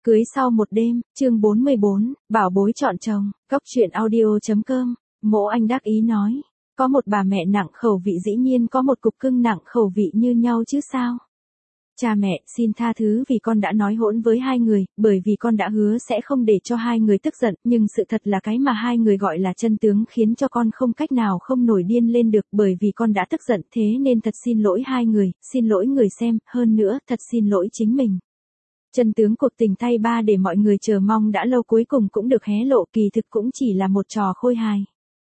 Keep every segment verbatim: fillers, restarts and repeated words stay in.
Cưới sau một đêm, chương bốn mươi bốn, bảo bối chọn chồng, góc truyện audio.com, Mộ Anh đắc ý nói. Có một bà mẹ nặng khẩu vị dĩ nhiên có một cục cưng nặng khẩu vị như nhau chứ sao? Cha mẹ, xin tha thứ vì con đã nói hỗn với hai người, bởi vì con đã hứa sẽ không để cho hai người tức giận, nhưng sự thật là cái mà hai người gọi là chân tướng khiến cho con không cách nào không nổi điên lên được, bởi vì con đã tức giận, thế nên thật xin lỗi hai người, xin lỗi người xem, hơn nữa, thật xin lỗi chính mình. Chân tướng cuộc tình tay ba để mọi người chờ mong đã lâu cuối cùng cũng được hé lộ, kỳ thực cũng chỉ là một trò khôi hài.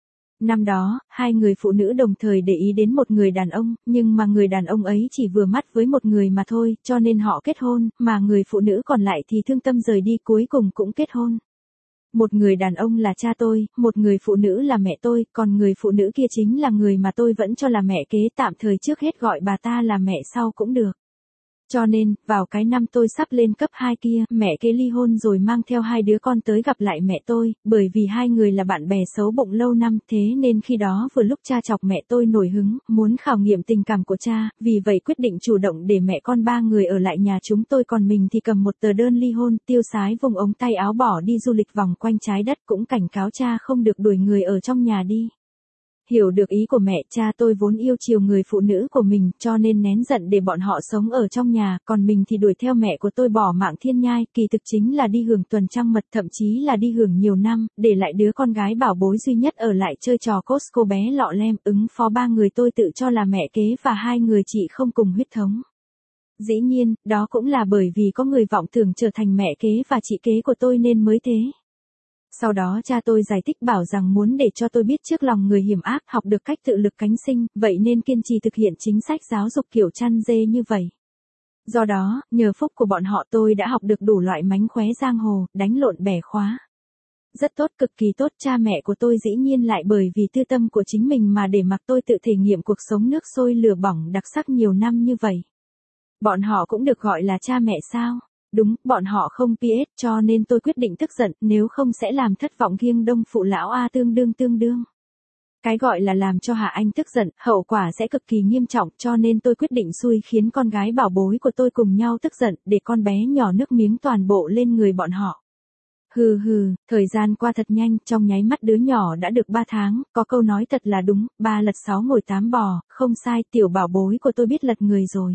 Năm đó, hai người phụ nữ đồng thời để ý đến một người đàn ông, nhưng mà người đàn ông ấy chỉ vừa mắt với một người mà thôi, cho nên họ kết hôn, mà người phụ nữ còn lại thì thương tâm rời đi, cuối cùng cũng kết hôn. Một người đàn ông là cha tôi, một người phụ nữ là mẹ tôi, còn người phụ nữ kia chính là người mà tôi vẫn cho là mẹ kế, tạm thời trước hết gọi bà ta là mẹ sau cũng được. Cho nên, vào cái năm tôi sắp lên cấp hai kia, mẹ kế ly hôn rồi mang theo hai đứa con tới gặp lại mẹ tôi, bởi vì hai người là bạn bè xấu bụng lâu năm, thế nên khi đó vừa lúc cha chọc mẹ tôi nổi hứng, muốn khảo nghiệm tình cảm của cha, vì vậy quyết định chủ động để mẹ con ba người ở lại nhà chúng tôi, còn mình thì cầm một tờ đơn ly hôn, tiêu sái vùng ống tay áo bỏ đi du lịch vòng quanh trái đất, cũng cảnh cáo cha không được đuổi người ở trong nhà đi. Hiểu được ý của mẹ, cha tôi vốn yêu chiều người phụ nữ của mình, cho nên nén giận để bọn họ sống ở trong nhà, còn mình thì đuổi theo mẹ của tôi bỏ mạng thiên nhai, kỳ thực chính là đi hưởng tuần trăng mật, thậm chí là đi hưởng nhiều năm, để lại đứa con gái bảo bối duy nhất ở lại chơi trò Costco bé lọ lem, ứng phó ba người tôi tự cho là mẹ kế và hai người chị không cùng huyết thống. Dĩ nhiên, đó cũng là bởi vì có người vọng tưởng trở thành mẹ kế và chị kế của tôi nên mới thế. Sau đó cha tôi giải thích bảo rằng muốn để cho tôi biết trước lòng người hiểm ác, học được cách tự lực cánh sinh, vậy nên kiên trì thực hiện chính sách giáo dục kiểu chăn dê như vậy. Do đó, nhờ phúc của bọn họ tôi đã học được đủ loại mánh khóe giang hồ, đánh lộn bẻ khóa. Rất tốt, cực kỳ tốt, cha mẹ của tôi dĩ nhiên lại bởi vì tư tâm của chính mình mà để mặc tôi tự thể nghiệm cuộc sống nước sôi lửa bỏng đặc sắc nhiều năm như vậy. Bọn họ cũng được gọi là cha mẹ sao? Đúng, bọn họ không pê ét, cho nên tôi quyết định tức giận, nếu không sẽ làm thất vọng Kiêng Đông phụ lão a tương đương tương đương. Cái gọi là làm cho Hạ Anh tức giận, hậu quả sẽ cực kỳ nghiêm trọng, cho nên tôi quyết định xui khiến con gái bảo bối của tôi cùng nhau tức giận, để con bé nhỏ nước miếng toàn bộ lên người bọn họ. Hừ hừ, thời gian qua thật nhanh, trong nháy mắt đứa nhỏ đã được ba tháng, có câu nói thật là đúng, ba lật sáu ngồi tám bò, không sai, tiểu bảo bối của tôi biết lật người rồi.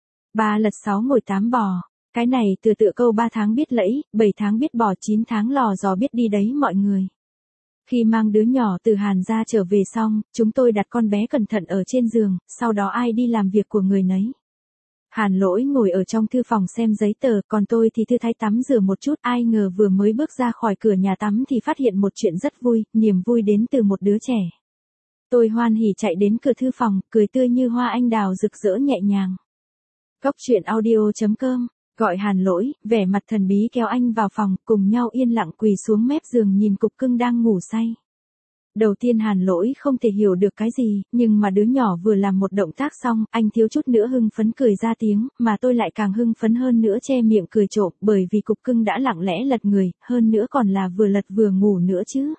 Ba lật sáu ngồi tám bò. Cái này từ tựa câu ba tháng biết lẫy, bảy tháng biết bò, chín tháng lò dò biết đi đấy mọi người. Khi mang đứa nhỏ từ Hàn ra trở về xong, chúng tôi đặt con bé cẩn thận ở trên giường, sau đó ai đi làm việc của người nấy. Hàn Lỗi ngồi ở trong thư phòng xem giấy tờ, còn tôi thì thư thái tắm rửa một chút, ai ngờ vừa mới bước ra khỏi cửa nhà tắm thì phát hiện một chuyện rất vui, niềm vui đến từ một đứa trẻ. Tôi hoan hỉ chạy đến cửa thư phòng, cười tươi như hoa anh đào rực rỡ nhẹ nhàng. Góc truyện audio.com, gọi Hàn Lỗi, vẻ mặt thần bí kéo anh vào phòng, cùng nhau yên lặng quỳ xuống mép giường nhìn cục cưng đang ngủ say. Đầu tiên Hàn Lỗi không thể hiểu được cái gì, nhưng mà đứa nhỏ vừa làm một động tác xong, anh thiếu chút nữa hưng phấn cười ra tiếng, mà tôi lại càng hưng phấn hơn nữa che miệng cười trộm, bởi vì cục cưng đã lặng lẽ lật người, hơn nữa còn là vừa lật vừa ngủ nữa chứ.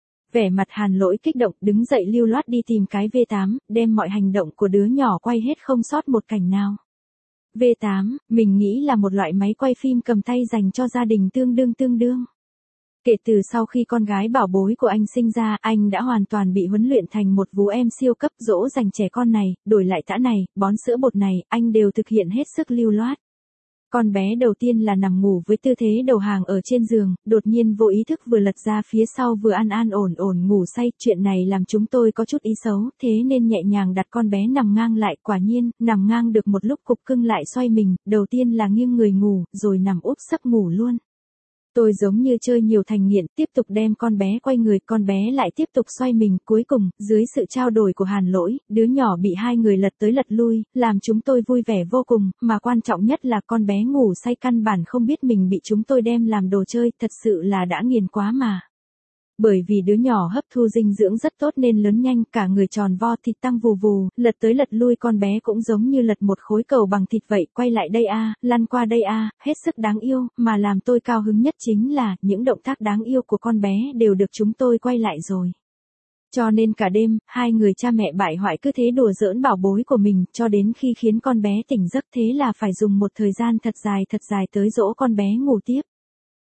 Vẻ mặt Hàn Lỗi kích động, đứng dậy lưu loát đi tìm cái vê tám, đem mọi hành động của đứa nhỏ quay hết không sót một cảnh nào. vê tám, mình nghĩ là một loại máy quay phim cầm tay dành cho gia đình tương đương tương đương. Kể từ sau khi con gái bảo bối của anh sinh ra, anh đã hoàn toàn bị huấn luyện thành một vú em siêu cấp, dỗ dành trẻ con này, đổi lại tã này, bón sữa bột này, anh đều thực hiện hết sức lưu loát. Con bé đầu tiên là nằm ngủ với tư thế đầu hàng ở trên giường, đột nhiên vô ý thức vừa lật ra phía sau vừa an an ổn ổn ngủ say, chuyện này làm chúng tôi có chút ý xấu, thế nên nhẹ nhàng đặt con bé nằm ngang lại, quả nhiên, nằm ngang được một lúc cục cưng lại xoay mình, đầu tiên là nghiêng người ngủ, rồi nằm úp sấp ngủ luôn. Tôi giống như chơi nhiều thành nghiện, tiếp tục đem con bé quay người, con bé lại tiếp tục xoay mình, cuối cùng, dưới sự trao đổi của Hàn Lỗi, đứa nhỏ bị hai người lật tới lật lui, làm chúng tôi vui vẻ vô cùng, mà quan trọng nhất là con bé ngủ say căn bản không biết mình bị chúng tôi đem làm đồ chơi, thật sự là đã nghiền quá mà. Bởi vì đứa nhỏ hấp thu dinh dưỡng rất tốt nên lớn nhanh, cả người tròn vo, thịt tăng vù vù, lật tới lật lui, con bé cũng giống như lật một khối cầu bằng thịt vậy, quay lại đây a, lăn qua đây a, hết sức đáng yêu, mà làm tôi cao hứng nhất chính là, những động tác đáng yêu của con bé đều được chúng tôi quay lại rồi. Cho nên cả đêm, hai người cha mẹ bại hoại cứ thế đùa giỡn bảo bối của mình, cho đến khi khiến con bé tỉnh giấc, thế là phải dùng một thời gian thật dài thật dài tới dỗ con bé ngủ tiếp.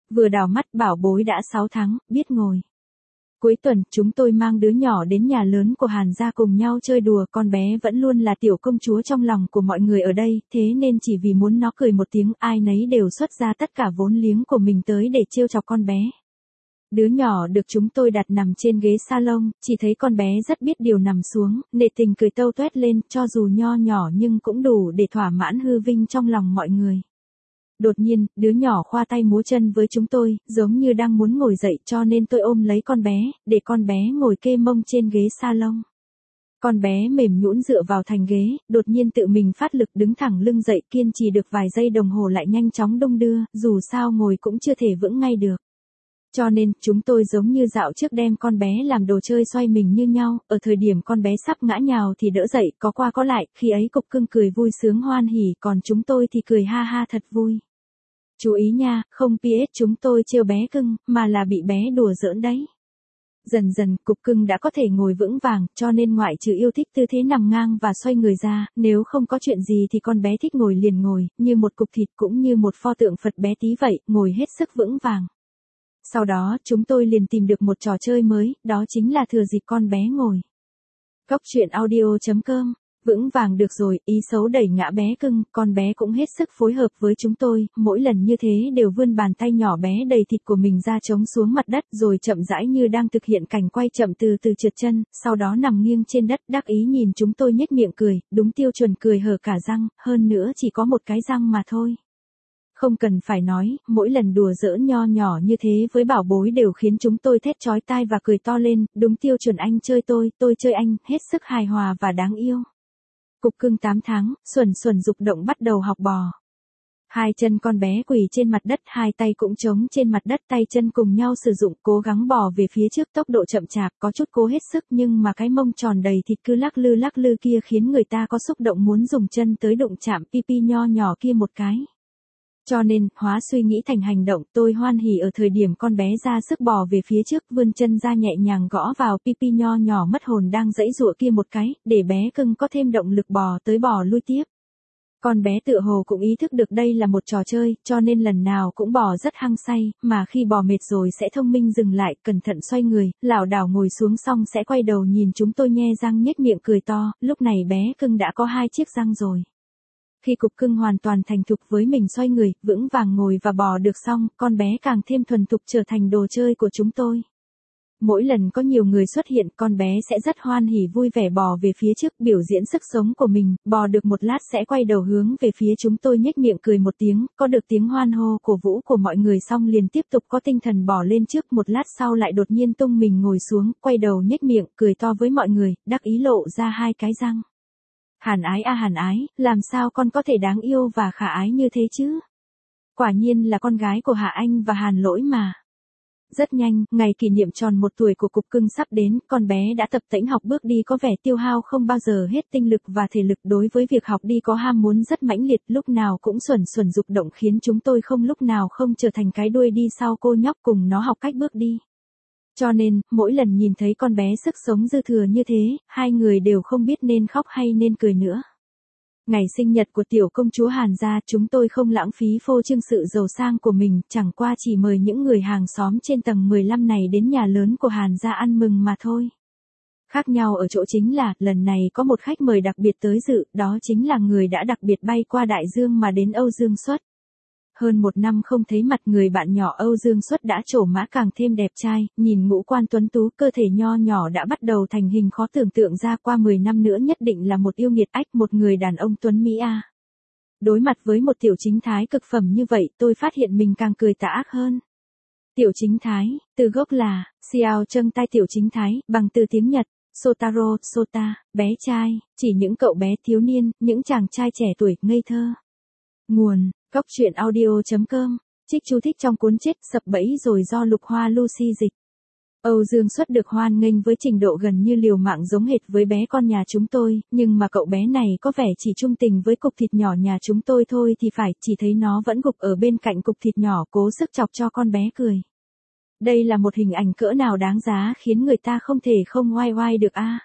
vừa đào mắt bảo bối đã sáu tháng, biết ngồi. Cuối tuần, chúng tôi mang đứa nhỏ đến nhà lớn của Hàn gia cùng nhau chơi đùa, con bé vẫn luôn là tiểu công chúa trong lòng của mọi người ở đây, thế nên chỉ vì muốn nó cười một tiếng, ai nấy đều xuất ra tất cả vốn liếng của mình tới để trêu chọc con bé. Đứa nhỏ được chúng tôi đặt nằm trên ghế salon, chỉ thấy con bé rất biết điều nằm xuống, nể tình cười tâu tuét lên, cho dù nho nhỏ nhưng cũng đủ để thỏa mãn hư vinh trong lòng mọi người. Đột nhiên, đứa nhỏ khoa tay múa chân với chúng tôi, giống như đang muốn ngồi dậy, cho nên tôi ôm lấy con bé, để con bé ngồi kê mông trên ghế salon. Con bé mềm nhũn dựa vào thành ghế, đột nhiên tự mình phát lực đứng thẳng lưng dậy, kiên trì được vài giây đồng hồ lại nhanh chóng đung đưa, dù sao ngồi cũng chưa thể vững ngay được. Cho nên, chúng tôi giống như dạo trước đem con bé làm đồ chơi xoay mình như nhau, ở thời điểm con bé sắp ngã nhào thì đỡ dậy, có qua có lại, khi ấy cục cưng cười vui sướng hoan hỉ, còn chúng tôi thì cười ha ha thật vui. Chú ý nha, không pê ét chúng tôi trêu bé cưng, mà là bị bé đùa giỡn đấy. Dần dần, cục cưng đã có thể ngồi vững vàng, cho nên ngoại trừ yêu thích tư thế nằm ngang và xoay người ra, nếu không có chuyện gì thì con bé thích ngồi liền ngồi, như một cục thịt cũng như một pho tượng Phật bé tí vậy, ngồi hết sức vững vàng. Sau đó, chúng tôi liền tìm được một trò chơi mới, đó chính là thừa dịp con bé ngồi. Cóc truyện audio chấm com, vững vàng được rồi, ý xấu đẩy ngã bé cưng, con bé cũng hết sức phối hợp với chúng tôi, mỗi lần như thế đều vươn bàn tay nhỏ bé đầy thịt của mình ra chống xuống mặt đất rồi chậm rãi như đang thực hiện cảnh quay chậm từ từ trượt chân, sau đó nằm nghiêng trên đất đắc ý nhìn chúng tôi nhếch miệng cười, đúng tiêu chuẩn cười hở cả răng, hơn nữa chỉ có một cái răng mà thôi. Không cần phải nói, mỗi lần đùa giỡn nho nhỏ như thế với bảo bối đều khiến chúng tôi thét chói tai và cười to lên, đúng tiêu chuẩn anh chơi tôi, tôi chơi anh, hết sức hài hòa và đáng yêu. Cục cưng tám tháng, Xuẩn Xuẩn dục động bắt đầu học bò. Hai chân con bé quỳ trên mặt đất, hai tay cũng trống trên mặt đất, tay chân cùng nhau sử dụng, cố gắng bò về phía trước, tốc độ chậm chạp, có chút cố hết sức nhưng mà cái mông tròn đầy thịt cứ lắc lư lắc lư kia khiến người ta có xúc động muốn dùng chân tới đụng chạm pipi nho nhỏ kia một cái. Cho nên, hóa suy nghĩ thành hành động, tôi hoan hỉ ở thời điểm con bé ra sức bò về phía trước, vươn chân ra nhẹ nhàng gõ vào pipi nho nhỏ mất hồn đang giãy giụa kia một cái, để bé cưng có thêm động lực bò tới bò lui tiếp. Con bé tựa hồ cũng ý thức được đây là một trò chơi, cho nên lần nào cũng bò rất hăng say, mà khi bò mệt rồi sẽ thông minh dừng lại, cẩn thận xoay người, lảo đảo ngồi xuống xong sẽ quay đầu nhìn chúng tôi nhe răng nhếch miệng cười to, lúc này bé cưng đã có hai chiếc răng rồi. Khi cục cưng hoàn toàn thành thục với mình xoay người, vững vàng ngồi và bò được xong, con bé càng thêm thuần thục trở thành đồ chơi của chúng tôi. Mỗi lần có nhiều người xuất hiện, con bé sẽ rất hoan hỉ vui vẻ bò về phía trước biểu diễn sức sống của mình, bò được một lát sẽ quay đầu hướng về phía chúng tôi nhếch miệng cười một tiếng, có được tiếng hoan hô cổ vũ của mọi người xong liền tiếp tục có tinh thần bò lên trước, một lát sau lại đột nhiên tung mình ngồi xuống, quay đầu nhếch miệng, cười to với mọi người, đắc ý lộ ra hai cái răng. Hàn Ái a à Hàn Ái, làm sao con có thể đáng yêu và khả ái như thế chứ? Quả nhiên là con gái của Hạ Anh và Hàn Lỗi mà. Rất nhanh, ngày kỷ niệm tròn một tuổi của cục cưng sắp đến, con bé đã tập tễnh học bước đi có vẻ tiêu hao không bao giờ hết tinh lực và thể lực đối với việc học đi có ham muốn rất mãnh liệt lúc nào cũng xuẩn xuẩn dục động khiến chúng tôi không lúc nào không trở thành cái đuôi đi sau cô nhóc cùng nó học cách bước đi. Cho nên, mỗi lần nhìn thấy con bé sức sống dư thừa như thế, hai người đều không biết nên khóc hay nên cười nữa. Ngày sinh nhật của tiểu công chúa Hàn gia, chúng tôi không lãng phí phô trương sự giàu sang của mình, chẳng qua chỉ mời những người hàng xóm trên tầng mười lăm này đến nhà lớn của Hàn gia ăn mừng mà thôi. Khác nhau ở chỗ chính là, lần này có một khách mời đặc biệt tới dự, đó chính là người đã đặc biệt bay qua đại dương mà đến Âu Dương Xuất. Hơn một năm không thấy mặt người bạn nhỏ Âu Dương Xuất đã trổ mã càng thêm đẹp trai, nhìn ngũ quan tuấn tú, cơ thể nho nhỏ đã bắt đầu thành hình khó tưởng tượng ra, qua mười năm nữa nhất định là một yêu nghiệt ách, một người đàn ông tuấn Mỹ a. Đối mặt với một tiểu chính thái cực phẩm như vậy, tôi phát hiện mình càng cười tà ác hơn. Tiểu chính thái, từ gốc là, Xiao Trâng Tai tiểu chính thái, bằng từ tiếng Nhật, Sotaro, Sota, bé trai, chỉ những cậu bé thiếu niên, những chàng trai trẻ tuổi, ngây thơ. Nguồn, cóc truyện audio chấm com, trích chú thích trong cuốn Chết sập bẫy rồi do Lục Hoa Lucy dịch. Âu Dương Xuất được hoan nghênh với trình độ gần như liều mạng giống hệt với bé con nhà chúng tôi, nhưng mà cậu bé này có vẻ chỉ trung tình với cục thịt nhỏ nhà chúng tôi thôi thì phải, chỉ thấy nó vẫn gục ở bên cạnh cục thịt nhỏ cố sức chọc cho con bé cười. Đây là một hình ảnh cỡ nào đáng giá khiến người ta không thể không oai oai được a.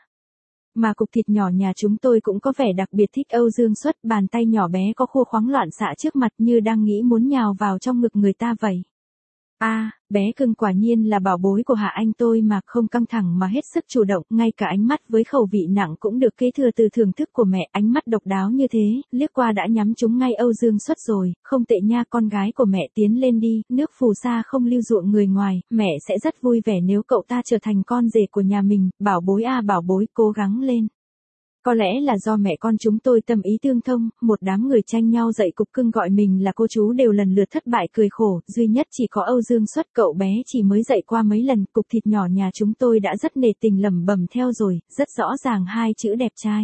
Mà cục thịt nhỏ nhà chúng tôi cũng có vẻ đặc biệt thích Âu Dương Xuất, bàn tay nhỏ bé có khua khoắng loạn xạ trước mặt như đang nghĩ muốn nhào vào trong ngực người ta vậy. A, bé cưng quả nhiên là bảo bối của Hạ Anh tôi mà, không căng thẳng mà hết sức chủ động, ngay cả ánh mắt với khẩu vị nặng cũng được kế thừa từ thưởng thức của mẹ, ánh mắt độc đáo như thế, liếc qua đã nhắm trúng ngay Âu Dương Xuất rồi, không tệ nha con gái của mẹ, tiến lên đi, nước phù sa không lưu ruộng người ngoài, mẹ sẽ rất vui vẻ nếu cậu ta trở thành con rể của nhà mình, bảo bối a bảo bối, cố gắng lên. Có lẽ là do mẹ con chúng tôi tâm ý tương thông, một đám người tranh nhau dạy cục cưng gọi mình là cô chú đều lần lượt thất bại cười khổ, duy nhất chỉ có Âu Dương Xuất, cậu bé chỉ mới dạy qua mấy lần, cục thịt nhỏ nhà chúng tôi đã rất nề tình lẩm bẩm theo rồi, rất rõ ràng hai chữ đẹp trai.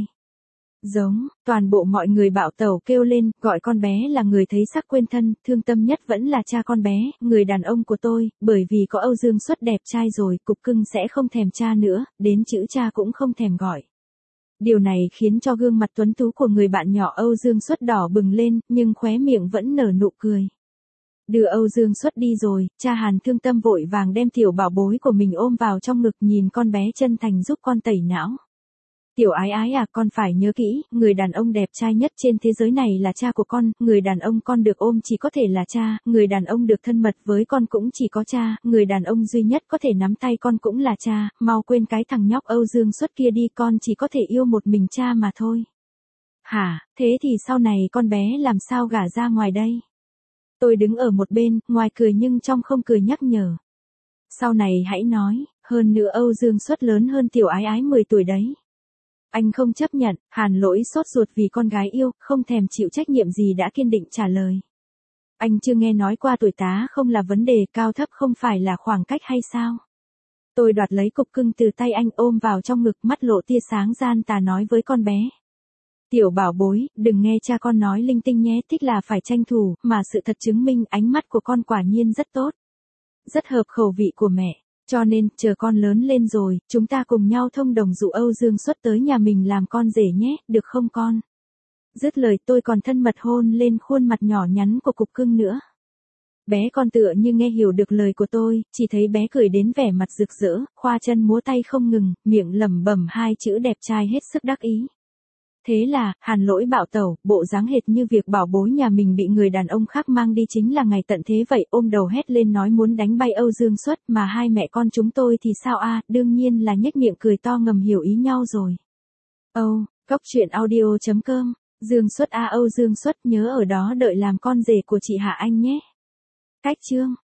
Giống, toàn bộ mọi người bạo tẩu kêu lên, gọi con bé là người thấy sắc quên thân, thương tâm nhất vẫn là cha con bé, người đàn ông của tôi, bởi vì có Âu Dương Xuất đẹp trai rồi, cục cưng sẽ không thèm cha nữa, đến chữ cha cũng không thèm gọi. Điều này khiến cho gương mặt tuấn tú của người bạn nhỏ Âu Dương Xuất đỏ bừng lên, nhưng khóe miệng vẫn nở nụ cười. Đưa Âu Dương Xuất đi rồi, cha Hàn thương tâm vội vàng đem tiểu bảo bối của mình ôm vào trong ngực, nhìn con bé chân thành giúp con tẩy não. Tiểu ái ái à, con phải nhớ kỹ, người đàn ông đẹp trai nhất trên thế giới này là cha của con, người đàn ông con được ôm chỉ có thể là cha, người đàn ông được thân mật với con cũng chỉ có cha, người đàn ông duy nhất có thể nắm tay con cũng là cha, mau quên cái thằng nhóc Âu Dương Xuất kia đi, con chỉ có thể yêu một mình cha mà thôi. Hả, thế thì sau này con bé làm sao gả ra ngoài đây? Tôi đứng ở một bên, ngoài cười nhưng trong không cười nhắc nhở. Sau này hãy nói, hơn nữa Âu Dương Xuất lớn hơn tiểu ái ái mười tuổi đấy. Anh không chấp nhận, Hàn Lỗi sốt ruột vì con gái yêu, không thèm chịu trách nhiệm gì đã kiên định trả lời. Anh chưa nghe nói qua tuổi tá không là vấn đề, cao thấp không phải là khoảng cách hay sao? Tôi đoạt lấy cục cưng từ tay anh ôm vào trong ngực, mắt lộ tia sáng gian tà nói với con bé. Tiểu bảo bối, đừng nghe cha con nói linh tinh nhé, thích là phải tranh thủ, mà sự thật chứng minh ánh mắt của con quả nhiên rất tốt. Rất hợp khẩu vị của mẹ. Cho nên, chờ con lớn lên rồi, chúng ta cùng nhau thông đồng dụ Âu Dương Xuất tới nhà mình làm con rể nhé, được không con? Dứt lời tôi còn thân mật hôn lên khuôn mặt nhỏ nhắn của cục cưng nữa. Bé con tựa như nghe hiểu được lời của tôi, chỉ thấy bé cười đến vẻ mặt rực rỡ, khoa chân múa tay không ngừng, miệng lẩm bẩm hai chữ đẹp trai hết sức đắc ý. Thế là, Hàn Lỗi bạo tẩu, bộ dáng hệt như việc bảo bối nhà mình bị người đàn ông khác mang đi chính là ngày tận thế vậy, ôm đầu hét lên nói muốn đánh bay Âu Dương Xuất, mà hai mẹ con chúng tôi thì sao a, đương nhiên là nhếch miệng cười to ngầm hiểu ý nhau rồi. Âu, Cóc truyện audio chấm com, Dương Xuất a Âu Dương Xuất nhớ ở đó đợi làm con rể của chị Hạ Anh nhé. Cách chương